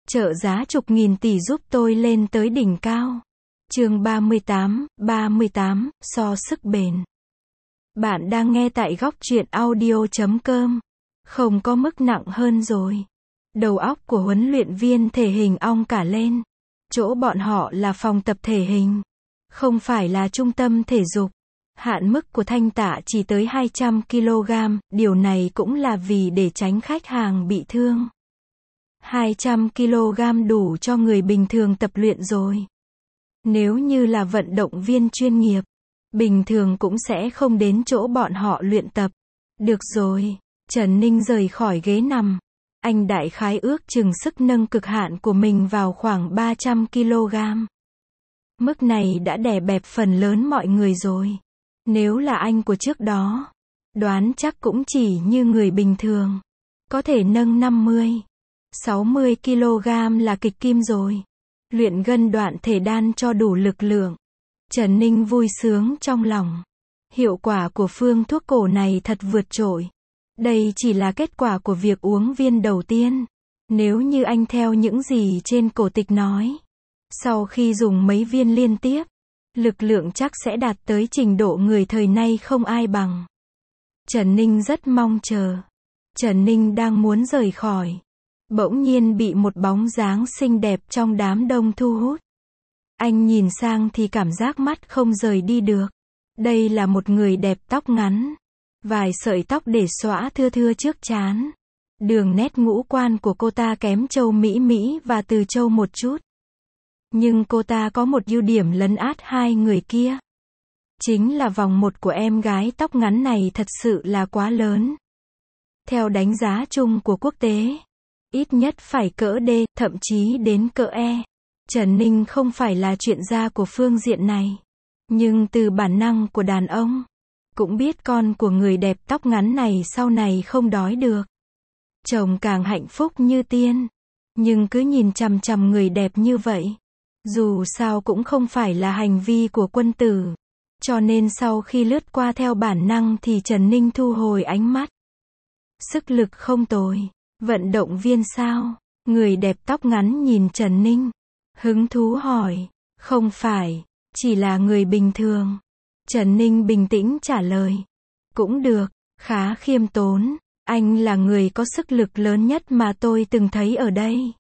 Trợ giá chục nghìn tỷ giúp tôi lên tới đỉnh cao. Chương 38, so sức bền. Bạn đang nghe tại góc truyện audio.com. Không có mức nặng hơn rồi. Đầu óc của huấn luyện viên thể hình ong cả lên. Chỗ bọn họ là phòng tập thể hình, không phải là trung tâm thể dục. Hạn mức của Thanh Tạ chỉ tới 200 kg, điều này cũng là vì để tránh khách hàng bị thương. 200 kg đủ cho người bình thường tập luyện rồi. Nếu như là vận động viên chuyên nghiệp, bình thường cũng sẽ không đến chỗ bọn họ luyện tập. Được rồi, Trần Ninh rời khỏi ghế nằm. Anh đại khái ước chừng sức nâng cực hạn của mình vào khoảng 300 kg. Mức này đã đè bẹp phần lớn mọi người rồi. Nếu là anh của trước đó, đoán chắc cũng chỉ như người bình thường. Có thể nâng 50, 60 kg là kịch kim rồi. Luyện gân đoạn thể đan cho đủ lực lượng. Trần Ninh vui sướng trong lòng. Hiệu quả của phương thuốc cổ này thật vượt trội. Đây chỉ là kết quả của việc uống viên đầu tiên. Nếu như anh theo những gì trên cổ tịch nói, sau khi dùng mấy viên liên tiếp, lực lượng chắc sẽ đạt tới trình độ người thời nay không ai bằng. Trần Ninh rất mong chờ. Trần Ninh đang muốn rời khỏi, bỗng nhiên bị một bóng dáng xinh đẹp trong đám đông thu hút. Anh nhìn sang thì cảm giác mắt không rời đi được. Đây là một người đẹp tóc ngắn, vài sợi tóc để xõa thưa thưa trước trán. Đường nét ngũ quan của cô ta kém Châu Mỹ và Từ Châu một chút. Nhưng cô ta có một ưu điểm lấn át hai người kia. Chính là vòng một của em gái tóc ngắn này thật sự là quá lớn. Theo đánh giá chung của quốc tế, ít nhất phải cỡ D, thậm chí đến cỡ E. Trần Ninh không phải là chuyên gia của phương diện này. Nhưng từ bản năng của đàn ông, cũng biết con của người đẹp tóc ngắn này sau này không đói được. Chồng càng hạnh phúc như tiên. Nhưng cứ nhìn chằm chằm người đẹp như vậy, dù sao cũng không phải là hành vi của quân tử. Cho nên sau khi lướt qua theo bản năng thì Trần Ninh thu hồi ánh mắt. Sức lực không tồi. Vận động viên sao? Người đẹp tóc ngắn nhìn Trần Ninh, hứng thú hỏi. Không phải, chỉ là người bình thường. Trần Ninh bình tĩnh trả lời. Cũng được, khá khiêm tốn. Anh là người có sức lực lớn nhất mà tôi từng thấy ở đây.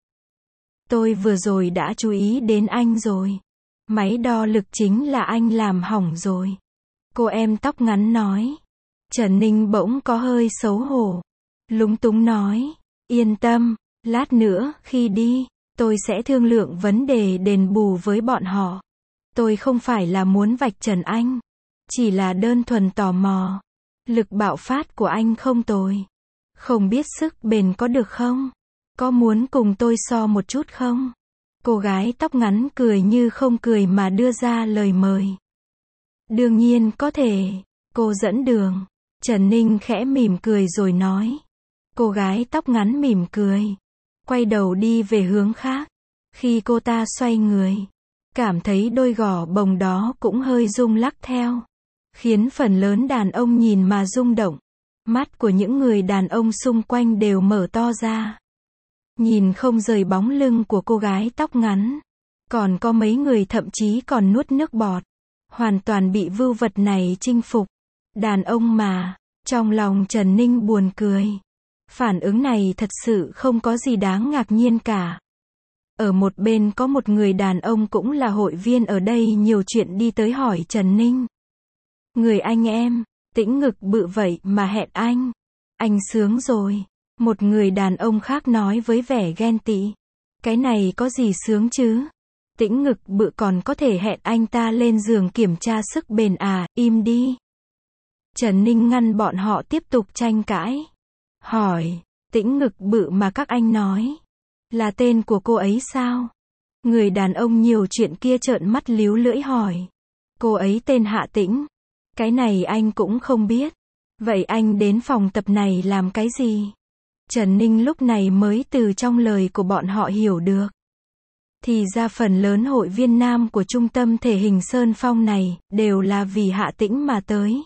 Tôi vừa rồi đã chú ý đến anh rồi. Máy đo lực chính là anh làm hỏng rồi. Cô em tóc ngắn nói. Trần Ninh bỗng có hơi xấu hổ. Lúng túng nói. Yên tâm, lát nữa, khi đi, tôi sẽ thương lượng vấn đề đền bù với bọn họ. Tôi không phải là muốn vạch trần anh. Chỉ là đơn thuần tò mò. Lực bạo phát của anh không tồi. Không biết sức bền có được không? Có muốn cùng tôi so một chút không? Cô gái tóc ngắn cười như không cười mà đưa ra lời mời. Đương nhiên có thể. Cô dẫn đường. Trần Ninh khẽ mỉm cười rồi nói. Cô gái tóc ngắn mỉm cười, quay đầu đi về hướng khác. Khi cô ta xoay người, cảm thấy đôi gò bồng đó cũng hơi rung lắc theo, khiến phần lớn đàn ông nhìn mà rung động. Mắt của những người đàn ông xung quanh đều mở to ra, nhìn không rời bóng lưng của cô gái tóc ngắn. Còn có mấy người thậm chí còn nuốt nước bọt, hoàn toàn bị vưu vật này chinh phục. Đàn ông mà. Trong lòng Trần Ninh buồn cười. Phản ứng này thật sự không có gì đáng ngạc nhiên cả. Ở một bên có một người đàn ông cũng là hội viên ở đây nhiều chuyện đi tới hỏi Trần Ninh. Người anh em, tĩnh ngực bự vậy mà hẹn anh. Anh sướng rồi. Một người đàn ông khác nói với vẻ ghen tị. Cái này có gì sướng chứ? Tĩnh ngực bự còn có thể hẹn anh ta lên giường kiểm tra sức bền à, im đi. Trần Ninh ngăn bọn họ tiếp tục tranh cãi. Hỏi, tĩnh ngực bự mà các anh nói, là tên của cô ấy sao? Người đàn ông nhiều chuyện kia trợn mắt líu lưỡi hỏi. Cô ấy tên Hạ Tĩnh. Cái này anh cũng không biết. Vậy anh đến phòng tập này làm cái gì? Trần Ninh lúc này mới từ trong lời của bọn họ hiểu được. Thì ra phần lớn hội viên nam của trung tâm thể hình Sơn Phong này, đều là vì Hạ Tĩnh mà tới.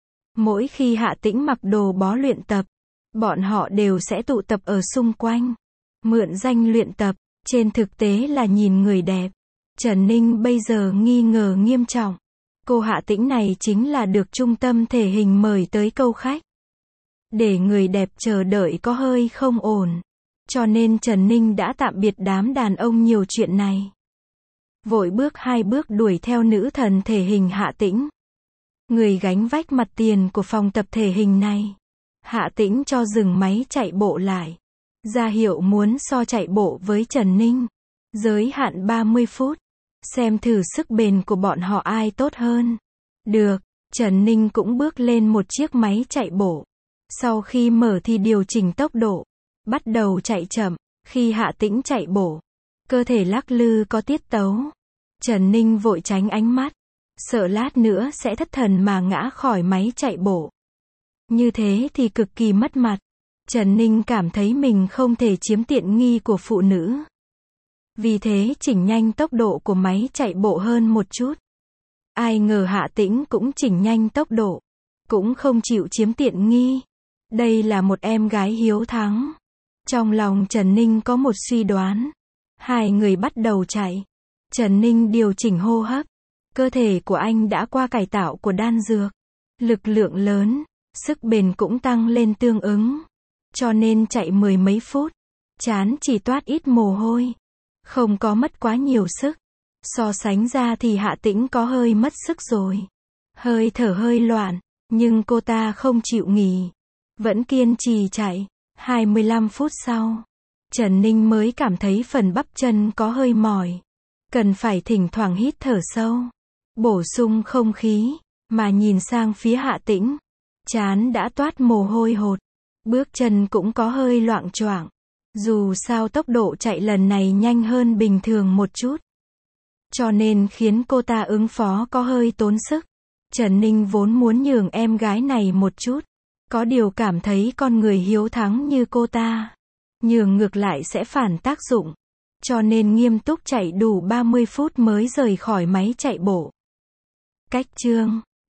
Mỗi khi Hạ Tĩnh mặc đồ bó luyện tập, bọn họ đều sẽ tụ tập ở xung quanh, mượn danh luyện tập. Trên thực tế là nhìn người đẹp. Trần Ninh bây giờ nghi ngờ nghiêm trọng. Cô Hạ Tĩnh này chính là được trung tâm thể hình mời tới câu khách. Để người đẹp chờ đợi có hơi không ổn. Cho nên Trần Ninh đã tạm biệt đám đàn ông nhiều chuyện này. Vội bước 2 bước đuổi theo nữ thần thể hình Hạ Tĩnh. Người gánh vách mặt tiền của phòng tập thể hình này. Hạ Tĩnh cho dừng máy chạy bộ lại. Ra hiệu muốn so chạy bộ với Trần Ninh. Giới hạn 30 phút. Xem thử sức bền của bọn họ ai tốt hơn. Được, Trần Ninh cũng bước lên một chiếc máy chạy bộ. Sau khi mở thì điều chỉnh tốc độ. Bắt đầu chạy chậm. Khi Hạ Tĩnh chạy bộ, cơ thể lắc lư có tiết tấu. Trần Ninh vội tránh ánh mắt. Sợ lát nữa sẽ thất thần mà ngã khỏi máy chạy bộ. Như thế thì cực kỳ mất mặt. Trần Ninh cảm thấy mình không thể chiếm tiện nghi của phụ nữ. Vì thế chỉnh nhanh tốc độ của máy chạy bộ hơn một chút. Ai ngờ Hạ Tĩnh cũng chỉnh nhanh tốc độ. Cũng không chịu chiếm tiện nghi. Đây là một em gái hiếu thắng. Trong lòng Trần Ninh có một suy đoán. Hai người bắt đầu chạy. Trần Ninh điều chỉnh hô hấp. Cơ thể của anh đã qua cải tạo của đan dược. Lực lượng lớn, sức bền cũng tăng lên tương ứng. Cho nên chạy 10 mấy phút. Trán chỉ toát ít mồ hôi. Không có mất quá nhiều sức. So sánh ra thì Hạ Tĩnh có hơi mất sức rồi. Hơi thở hơi loạn. Nhưng cô ta không chịu nghỉ. Vẫn kiên trì chạy. 25 phút sau. Trần Ninh mới cảm thấy phần bắp chân có hơi mỏi. Cần phải thỉnh thoảng hít thở sâu. Bổ sung không khí. Mà nhìn sang phía Hạ Tĩnh. Trán đã toát mồ hôi hột. Bước chân cũng có hơi loạng choạng. Dù sao tốc độ chạy lần này nhanh hơn bình thường một chút. Cho nên khiến cô ta ứng phó có hơi tốn sức. Trần Ninh vốn muốn nhường em gái này một chút. Có điều cảm thấy con người hiếu thắng như cô ta. Nhường ngược lại sẽ phản tác dụng. Cho nên nghiêm túc chạy đủ 30 phút mới rời khỏi máy chạy bộ. Cách chương